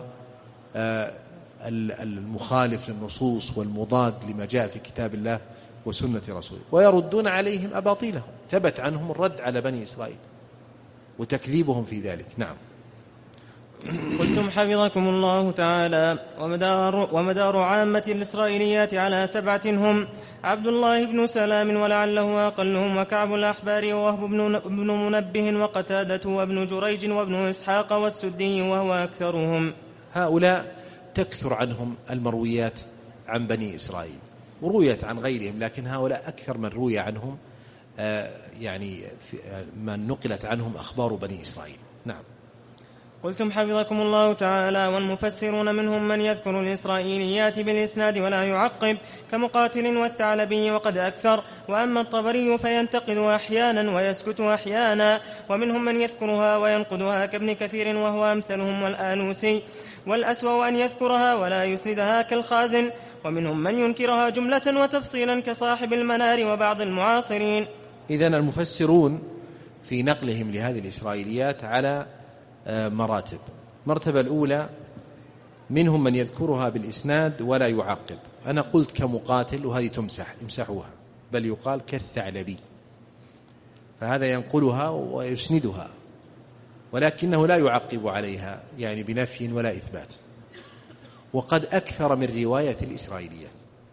المخالف للنصوص والمضاد لما جاء في كتاب الله وسنة رسوله، ويردون عليهم أباطيلهم. ثبت عنهم الرد على بني إسرائيل وتكذيبهم في ذلك. نعم. قلتم حفظكم الله تعالى: ومدار عامة الإسرائيليات على 7 هم: عبد الله بن سلام ولعله أقلهم، وكعب الأحبار، ووهب بن منبه، وقتادة، وابن جريج، وابن إسحاق، والسدي، وهو أكثرهم. هؤلاء تكثر عنهم المرويات عن بني إسرائيل، ورويت عن غيرهم، لكن هؤلاء أكثر من روي عنهم، يعني من نقلت عنهم أخبار بني إسرائيل. نعم. قلتم حفظكم الله تعالى: والمفسرون منهم من يذكر الإسرائيليات بالإسناد ولا يعقب، كمقاتل والثعلبي، وقد أكثر. وأما الطبري فينتقد أحيانا ويسكت أحيانا، ومنهم من يذكرها وينقدها كابن كثير وهو أمثلهم والآلوسي. والأسوأ أن يذكرها ولا يسندها كالخازن، ومنهم من ينكرها جملة وتفصيلا كصاحب المنار وبعض المعاصرين. إذن المفسرون في نقلهم لهذه الإسرائيليات على مراتب. مرتبة الأولى منهم من يذكرها بالإسناد ولا يعقب. أنا قلت كمقاتل، وهذه امسحوها، بل يقال كالثعلبي، فهذا ينقلها ويسندها، ولكنه لا يعقب عليها، يعني بنفي ولا إثبات. وقد أكثر من رواية الإسرائيليات.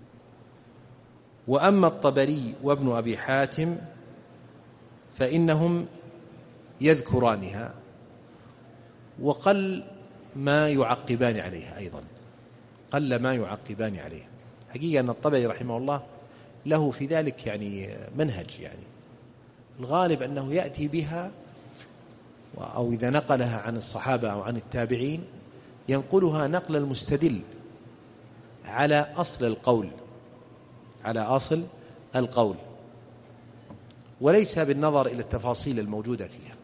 وأما الطبري وابن أبي حاتم فإنهم يذكرانها، وقل ما يعقبان عليها، أيضا قل ما يعقبان عليها. حقيقة أن الطبري رحمه الله له في ذلك يعني منهج، يعني الغالب أنه يأتي بها، أو إذا نقلها عن الصحابة أو عن التابعين ينقلها نقل المستدل على أصل القول، وليس بالنظر إلى التفاصيل الموجودة فيها.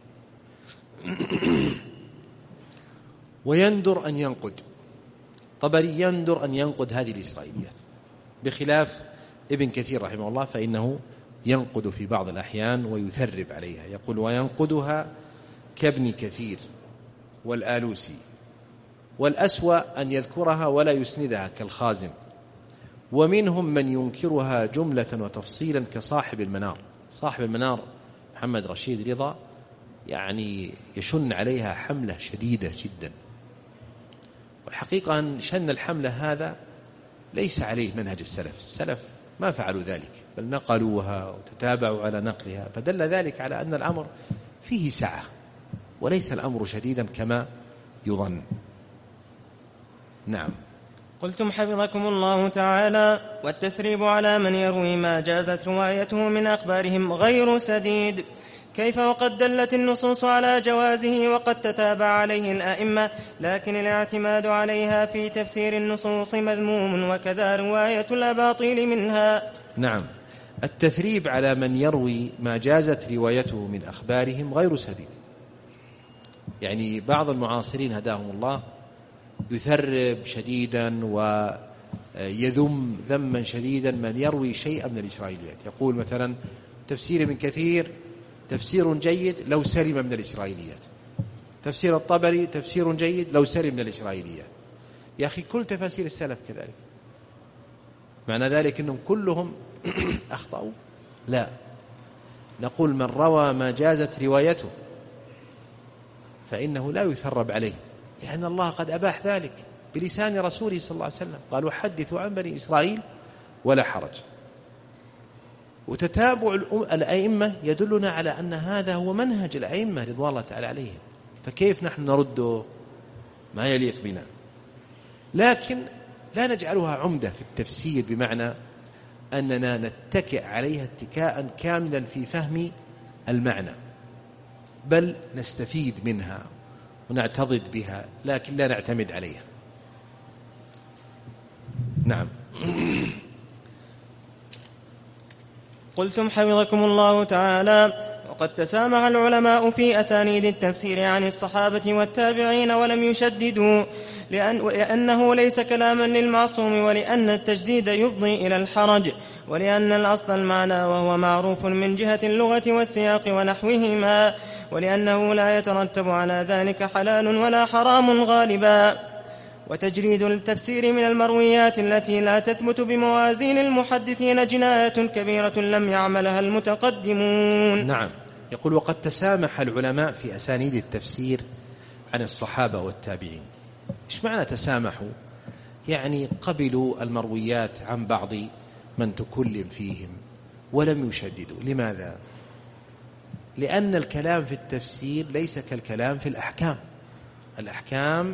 ويندر أن ينقد، طبري يندر أن ينقد هذه الإسرائيليات، بخلاف ابن كثير رحمه الله فإنه ينقد في بعض الأحيان ويثرب عليها، يقول وينقدها كابن كثير والآلوسي. والأسوأ أن يذكرها ولا يسندها كالخازن. ومنهم من ينكرها جملة وتفصيلا كصاحب المنار. صاحب المنار محمد رشيد رضا يعني يشن عليها حملة شديدة جدا، والحقيقة أن شن الحملة هذا ليس عليه منهج السلف ما فعلوا ذلك، بل نقلوها وتتابعوا على نقلها، فدل ذلك على أن الأمر فيه سعة وليس الأمر شديدا كما يظن. نعم. قلتم حفظكم الله تعالى: والتثريب على من يروي ما جازت روايته من أخبارهم غير سديد. كيف وقد دلت النصوص على جوازه وقد تتابع عليه الأئمة، لكن الاعتماد عليها في تفسير النصوص مذموم، وكذا رواية الأباطيل منها. نعم. التثريب على من يروي ما جازت روايته من أخبارهم غير سديد، يعني بعض المعاصرين هداهم الله يثرب شديدا ويذم ذما شديدا من يروي شيئا من الإسرائيليات. يقول مثلا تفسير ابن كثير تفسير جيد لو سلم من الإسرائيليات، تفسير الطبري تفسير جيد لو سلم من الإسرائيليات. يا أخي كل تفاسير السلف كذلك، معنى ذلك أنهم كلهم أخطأوا؟ لا، نقول من روى ما جازت روايته فإنه لا يثرب عليه، لأن الله قد أباح ذلك بلسان رسوله صلى الله عليه وسلم، قالوا حدثوا عن بني إسرائيل ولا حرج. وتتابع الأئمة يدلنا على أن هذا هو منهج الأئمة رضوان الله تعالى عليهم، فكيف نحن نرده؟ ما يليق بنا. لكن لا نجعلها عمدة في التفسير بمعنى أننا نتكئ عليها اتكاء كاملا في فهم المعنى، بل نستفيد منها ونعتضد بها لكن لا نعتمد عليها. نعم. قلتم حفظكم الله تعالى: وقد تسامح العلماء في أسانيد التفسير عن الصحابة والتابعين ولم يشددوا، لأنه ليس كلاما للمعصوم، ولأن التشديد يفضي إلى الحرج، ولأن الأصل المعنى وهو معروف من جهة اللغة والسياق ونحوهما، ولأنه لا يترتب على ذلك حلال ولا حرام غالبا. وتجريد التفسير من المرويات التي لا تثبت بموازين المحدثين جناية كبيرة لم يعملها المتقدمون. نعم. يقول: وقد تسامح العلماء في أسانيد التفسير عن الصحابة والتابعين. إيش معنى تسامحوا؟ يعني قبلوا المرويات عن بعض من تكلم فيهم ولم يشددوا. لماذا؟ لأن الكلام في التفسير ليس كالكلام في الأحكام. الأحكام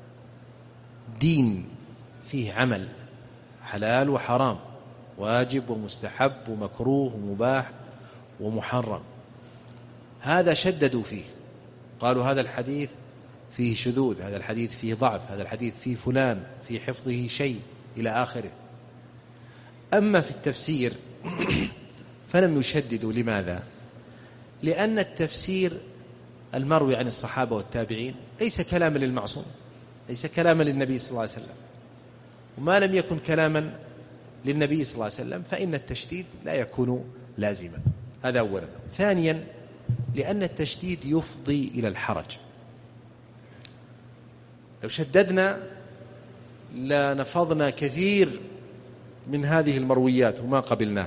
دين فيه عمل، حلال وحرام، واجب ومستحب ومكروه ومباح ومحرم. هذا شددوا فيه، قالوا هذا الحديث فيه شذوذ، هذا الحديث فيه ضعف، هذا الحديث فيه فلان في حفظه شيء إلى آخره. أما في التفسير فلم يشددوا. لماذا؟ لأن التفسير المروي عن الصحابة والتابعين ليس كلاما للمعصوم، ليس كلاما للنبي صلى الله عليه وسلم، وما لم يكن كلاما للنبي صلى الله عليه وسلم فإن التشديد لا يكون لازما. هذا أولا. ثانيا، لأن التشديد يفضي إلى الحرج. لو شددنا لنفضنا كثير من هذه المرويات وما قبلناه.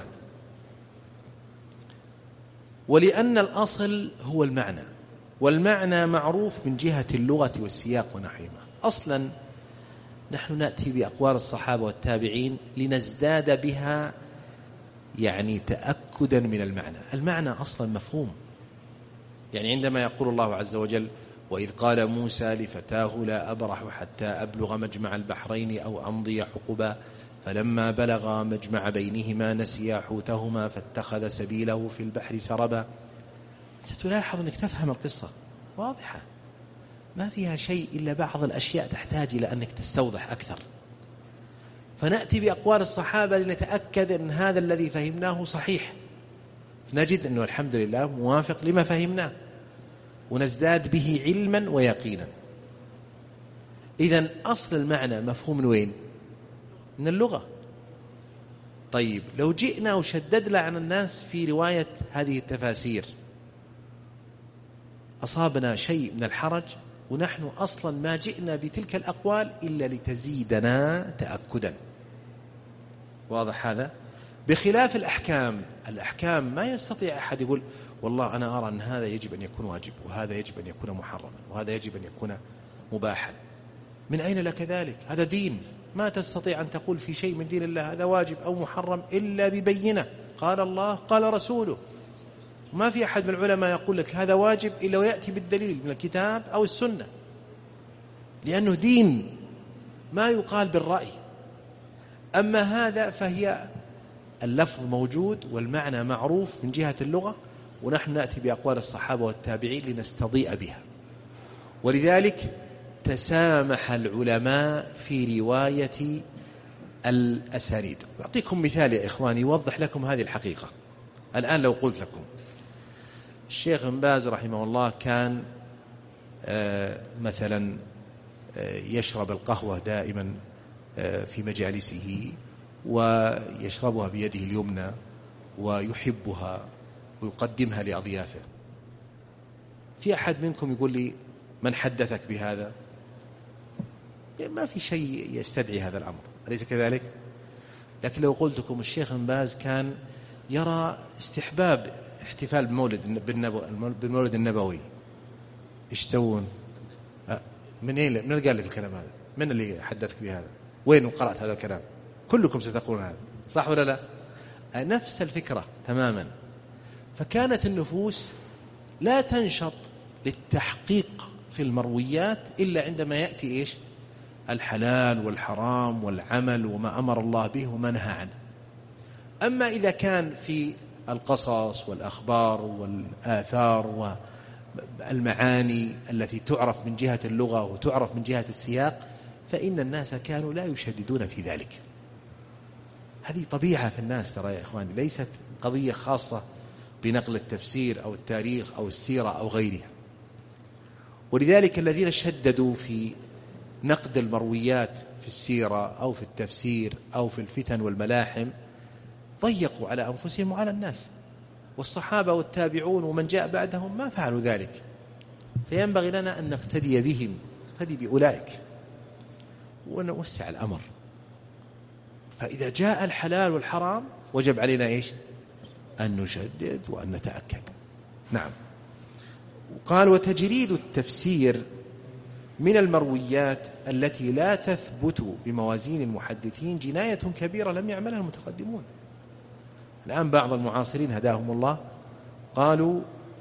ولأن الأصل هو المعنى، والمعنى معروف من جهة اللغة والسياق ونحوهما. أصلا نحن نأتي بأقوال الصحابة والتابعين لنزداد بها يعني تأكدا من المعنى. المعنى أصلا مفهوم. يعني عندما يقول الله عز وجل: وإذ قال موسى لفتاه لا أبرح حتى أبلغ مجمع البحرين أو أمضي حقبا فلما بلغ مجمع بينهما نسيا حوتهما فاتخذ سبيله في البحر سربا. ستلاحظ أنك تفهم القصة واضحة، ما فيها شيء إلا بعض الأشياء تحتاج إلى أنك تستوضح أكثر. فنأتي بأقوال الصحابة لنتأكد أن هذا الذي فهمناه صحيح، فنجد أنه الحمد لله موافق لما فهمناه ونزداد به علما ويقينا. إذن أصل المعنى مفهوم من وين؟ من اللغة. طيب لو جئنا وشددنا عن الناس في رواية هذه التفاسير أصابنا شيء من الحرج، ونحن أصلا ما جئنا بتلك الأقوال إلا لتزيدنا تأكدا. واضح هذا؟ بخلاف الأحكام. الأحكام ما يستطيع أحد يقول والله أنا أرى أن هذا يجب أن يكون واجب، وهذا يجب أن يكون محرما، وهذا يجب أن يكون مباحا. من أين لك ذلك؟ هذا دين. ما تستطيع أن تقول في شيء من دين الله هذا واجب أو محرم إلا ببينة، قال الله قال رسوله. ما في أحد من العلماء يقول لك هذا واجب إلا ويأتي بالدليل من الكتاب أو السنة، لأنه دين ما يقال بالرأي. أما هذا فهي اللفظ موجود والمعنى معروف من جهة اللغة، ونحن نأتي بأقوال الصحابة والتابعين لنستضيء بها. ولذلك تسامح العلماء في رواية الأسانيد. أعطيكم مثال يا إخواني يوضح لكم هذه الحقيقة. الآن لو قلت لكم الشيخ ابن باز رحمه الله كان مثلا يشرب القهوة دائما في مجالسه، ويشربها بيده اليمنى ويحبها ويقدمها لأضيافه. في أحد منكم يقول لي من حدثك بهذا؟ ما في شيء يستدعي هذا الأمر، أليس كذلك؟ لكن لو قلت لكم الشيخ ابن باز كان يرى استحباب احتفال بالمولد النبوي، إيش تسوون؟ من اللي قال لك الكلام هذا؟ من اللي حدثك بهذا؟ وين قرأت هذا الكلام؟ كلكم ستقولون هذا، صح ولا لا؟ نفس الفكرة تماما. فكانت النفوس لا تنشط للتحقيق في المرويات إلا عندما يأتي إيش؟ الحلال والحرام والعمل وما أمر الله به وما نهى عنه. أما إذا كان في القصص والأخبار والآثار والمعاني التي تعرف من جهة اللغة وتعرف من جهة السياق، فإن الناس كانوا لا يشددون في ذلك. هذه طبيعة في الناس ترى يا إخواني، ليست قضية خاصة بنقل التفسير أو التاريخ أو السيرة أو غيرها. ولذلك الذين شددوا في نقد المرويات في السيرة أو في التفسير أو في الفتن والملاحم ضيقوا على أنفسهم وعلى الناس، والصحابة والتابعون ومن جاء بعدهم ما فعلوا ذلك. فينبغي لنا أن نقتدي بهم، نقتدي بأولئك ونوسع الأمر. فإذا جاء الحلال والحرام وجب علينا إيش؟ أن نشدد وأن نتأكد. نعم. وقال وتجريد التفسير من المرويات التي لا تثبت بموازين المحدثين جناية كبيرة لم يعملها المتقدمون. الآن بعض المعاصرين هداهم الله قالوا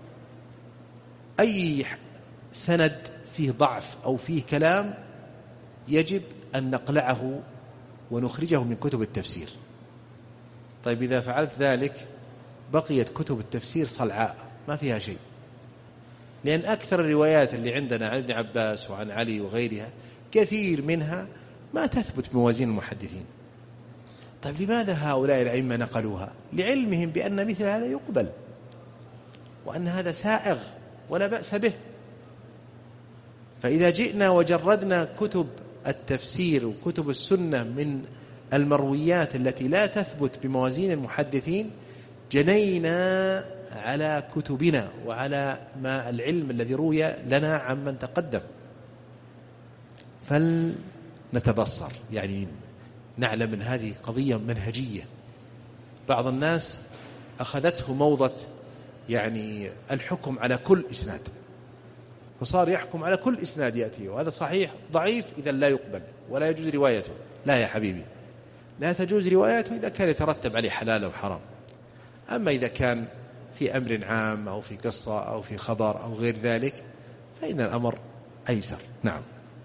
أي سند فيه ضعف أو فيه كلام يجب أن نقلعه ونخرجه من كتب التفسير. طيب إذا فعلت ذلك بقيت كتب التفسير صلعاء ما فيها شيء، لأن أكثر الروايات اللي عندنا عن ابن عباس وعن علي وغيرها كثير منها ما تثبت بموازين المحدثين. طيب لماذا هؤلاء الأئمة نقلوها؟ لعلمهم بأن مثل هذا يقبل وأن هذا سائغ ولا بأس به. فإذا جئنا وجردنا كتب التفسير وكتب السنة من المرويات التي لا تثبت بموازين المحدثين جنينا على كتبنا وعلى ما العلم الذي روي لنا عمن تقدم. فلنتبصر، يعني نعلم أن هذه قضية منهجية. بعض الناس أخذته موضة يعني الحكم على كل إسناد، فصار يحكم على كل إسناد يأتيه، وهذا صحيح ضعيف إذا لا يقبل ولا يجوز روايته. لا يا حبيبي، لا تجوز روايته إذا كان يترتب عليه حلال أو حرام. أما إذا كان في أمر عام أو في قصة أو في خبر أو غير ذلك فإن الأمر أيسر. نعم.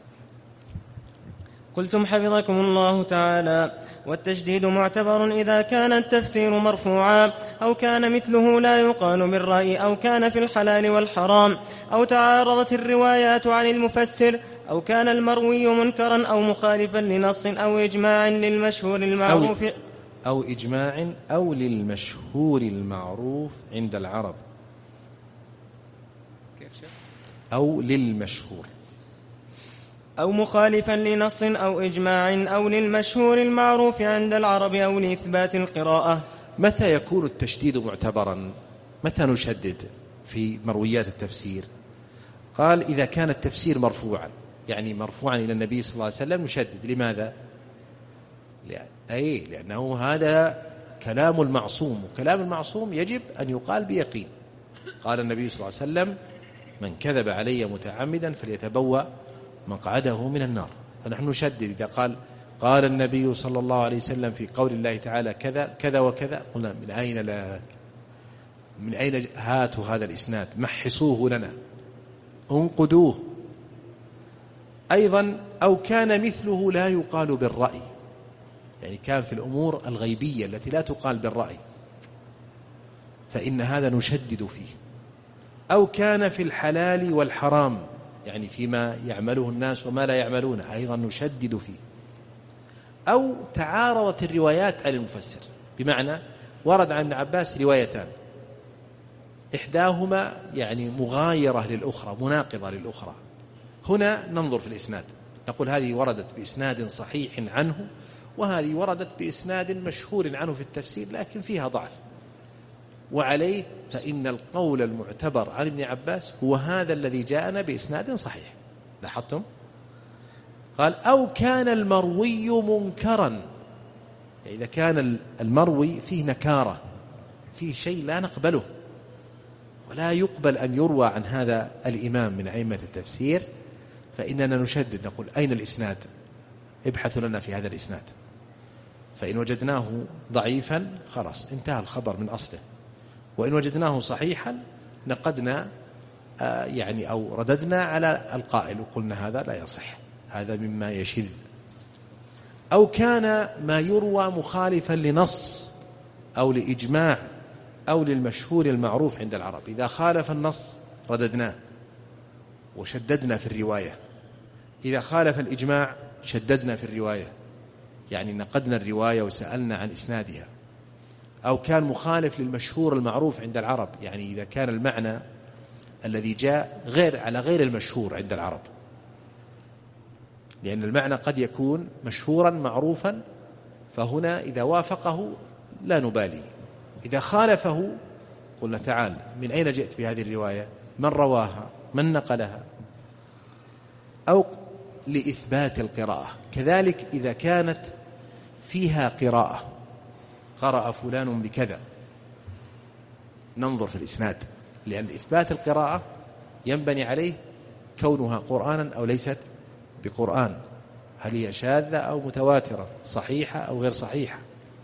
قلتم حفظكم الله تعالى: والتشديد معتبر إذا كان التفسير مرفوعا، أو كان مثله لا يقال بالرأي، أو كان في الحلال والحرام، أو تعارضت الروايات عن المفسر، أو كان المروي منكرا أو مخالفا لنص أو إجماع للمشهور المعروف أو إجماع أو للمشهور المعروف عند العرب. أو للمشهور، أو مخالفا لنص أو إجماع أو للمشهور المعروف عند العرب، أو لإثبات القراءة. متى يكون التشديد معتبرا؟ متى نشدد في مرويات التفسير؟ قال إذا كان التفسير مرفوعا، يعني مرفوعا إلى النبي صلى الله عليه وسلم نشدد. لماذا؟ لأنه هذا كلام المعصوم، وكلام المعصوم يجب أن يقال بيقين. قال النبي صلى الله عليه وسلم: من كذب علي متعمدا فليتبوأ مقعده من النار. فنحن نشدد إذا قال النبي صلى الله عليه وسلم في قول الله تعالى كذا كذا وكذا، قلنا من أين هاتوا هذا الإسناد؟ محصوه لنا، انقدوه. أيضا أو كان مثله لا يقال بالرأي، يعني كان في الأمور الغيبية التي لا تقال بالرأي فإن هذا نشدد فيه. أو كان في الحلال والحرام، يعني فيما يعمله الناس وما لا يعملونه، أيضا نشدد فيه. أو تعارضت الروايات على المفسر، بمعنى ورد عن ابن عباس روايتان، إحداهما يعني مغايرة للأخرى، مناقضة للأخرى. هنا ننظر في الإسناد، نقول هذه وردت بإسناد صحيح عنه، وهذه وردت بإسناد مشهور عنه في التفسير لكن فيها ضعف. وعليه فإن القول المعتبر عن ابن عباس هو هذا الذي جاءنا بإسناد صحيح. لاحظتم؟ قال أو كان المروي منكرا، يعني إذا كان المروي فيه نكارة، فيه شيء لا نقبله ولا يقبل أن يروى عن هذا الإمام من أئمة التفسير، فإننا نشدد، نقول أين الإسناد؟ ابحثوا لنا في هذا الإسناد. فإن وجدناه ضعيفا خلاص انتهى الخبر من أصله، وإن وجدناه صحيحا نقدنا يعني أو رددنا على القائل وقلنا هذا لا يصح، هذا مما يشذ. أو كان ما يروى مخالفا لنص أو لإجماع أو للمشهور المعروف عند العرب، إذا خالف النص رددناه وشددنا في الرواية، إذا خالف الإجماع شددنا في الرواية، يعني نقدنا الرواية وسألنا عن إسنادها. أو كان مخالف للمشهور المعروف عند العرب، يعني إذا كان المعنى الذي جاء على غير المشهور عند العرب، لأن المعنى قد يكون مشهورا معروفا، فهنا إذا وافقه لا نبالي، إذا خالفه قلنا تعال من أين جئت بهذه الرواية، من رواها، من نقلها. أو لإثبات القراءة، كذلك إذا كانت فيها قراءة، قرأ فلان بكذا، ننظر في الإسناد، لأن إثبات القراءة ينبني عليه كونها قرآنا أو ليست بقرآن، هل هي شاذة أو متواترة، صحيحة أو غير صحيحة،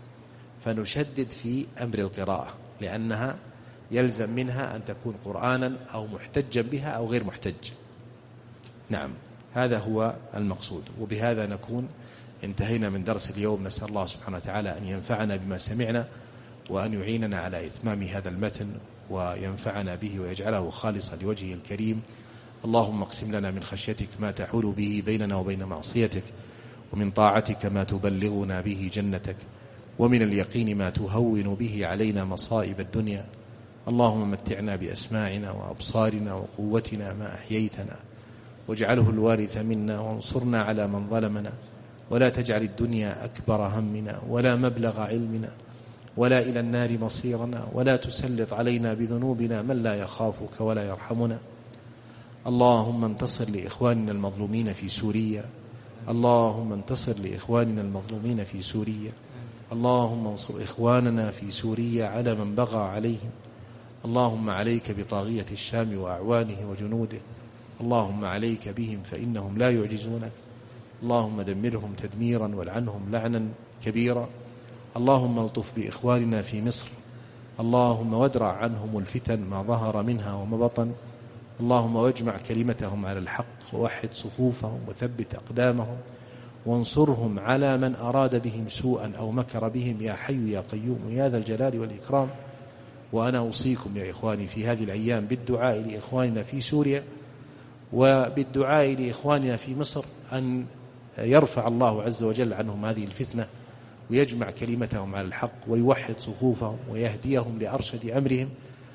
فنشدد في أمر القراءة لأنها يلزم منها أن تكون قرآنا أو محتجا بها أو غير محتج. نعم، هذا هو المقصود. وبهذا نكون انتهينا من درس اليوم. نسأل الله سبحانه وتعالى أن ينفعنا بما سمعنا، وأن يعيننا على إتمام هذا المتن وينفعنا به ويجعله خالصا لوجهه الكريم. اللهم اقسم لنا من خشيتك ما تحول به بيننا وبين معصيتك، ومن طاعتك ما تبلغنا به جنتك، ومن اليقين ما تهون به علينا مصائب الدنيا. اللهم متعنا بأسماعنا وأبصارنا وقوتنا ما أحييتنا، واجعله الوارث منا، وانصرنا على من ظلمنا، ولا تجعل الدنيا أكبر همنا ولا مبلغ علمنا ولا إلى النار مصيرنا، ولا تسلط علينا بذنوبنا من لا يخافك ولا يرحمنا. اللهم انتصر لإخواننا المظلومين في سوريا، اللهم انتصر لإخواننا المظلومين في سوريا، اللهم انصر إخواننا في سوريا على من بغى عليهم. اللهم عليك بطاغية الشام وأعوانه وجنوده، اللهم عليك بهم فإنهم لا يعجزونك. اللهم دمرهم تدميرا والعنهم لعنا كبيرا. اللهم الطف بإخواننا في مصر، اللهم وادرع عنهم الفتن ما ظهر منها وما بطن. اللهم واجمع كلمتهم على الحق، ووحد صفوفهم، وثبت أقدامهم، وانصرهم على من أراد بهم سوءا أو مكر بهم، يا حي يا قيوم يا ذا الجلال والإكرام. وأنا أوصيكم يا إخواني في هذه الأيام بالدعاء لإخواننا في سوريا، وبالدعاء لإخواننا في مصر، أن يرفع الله عز وجل عنهم هذه الفتنة، ويجمع كلمتهم على الحق، ويوحد صفوفهم، ويهديهم لأرشد أمرهم،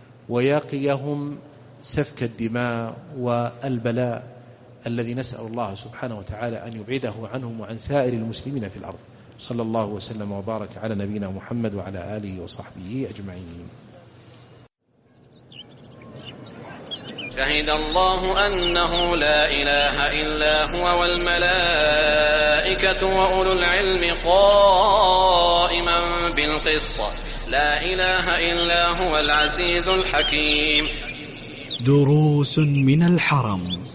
ويقيهم سفك الدماء والبلاء الذي نسأل الله سبحانه وتعالى أن يبعده عنهم وعن سائر المسلمين في الأرض. صلى الله وسلم وبارك على نبينا محمد وعلى آله وصحبه أجمعين. شهد الله أنه لا إله إلا هو والملائكة وأولو العلم قائما بالقسط، لا إله إلا هو العزيز الحكيم. دروس من الحرم.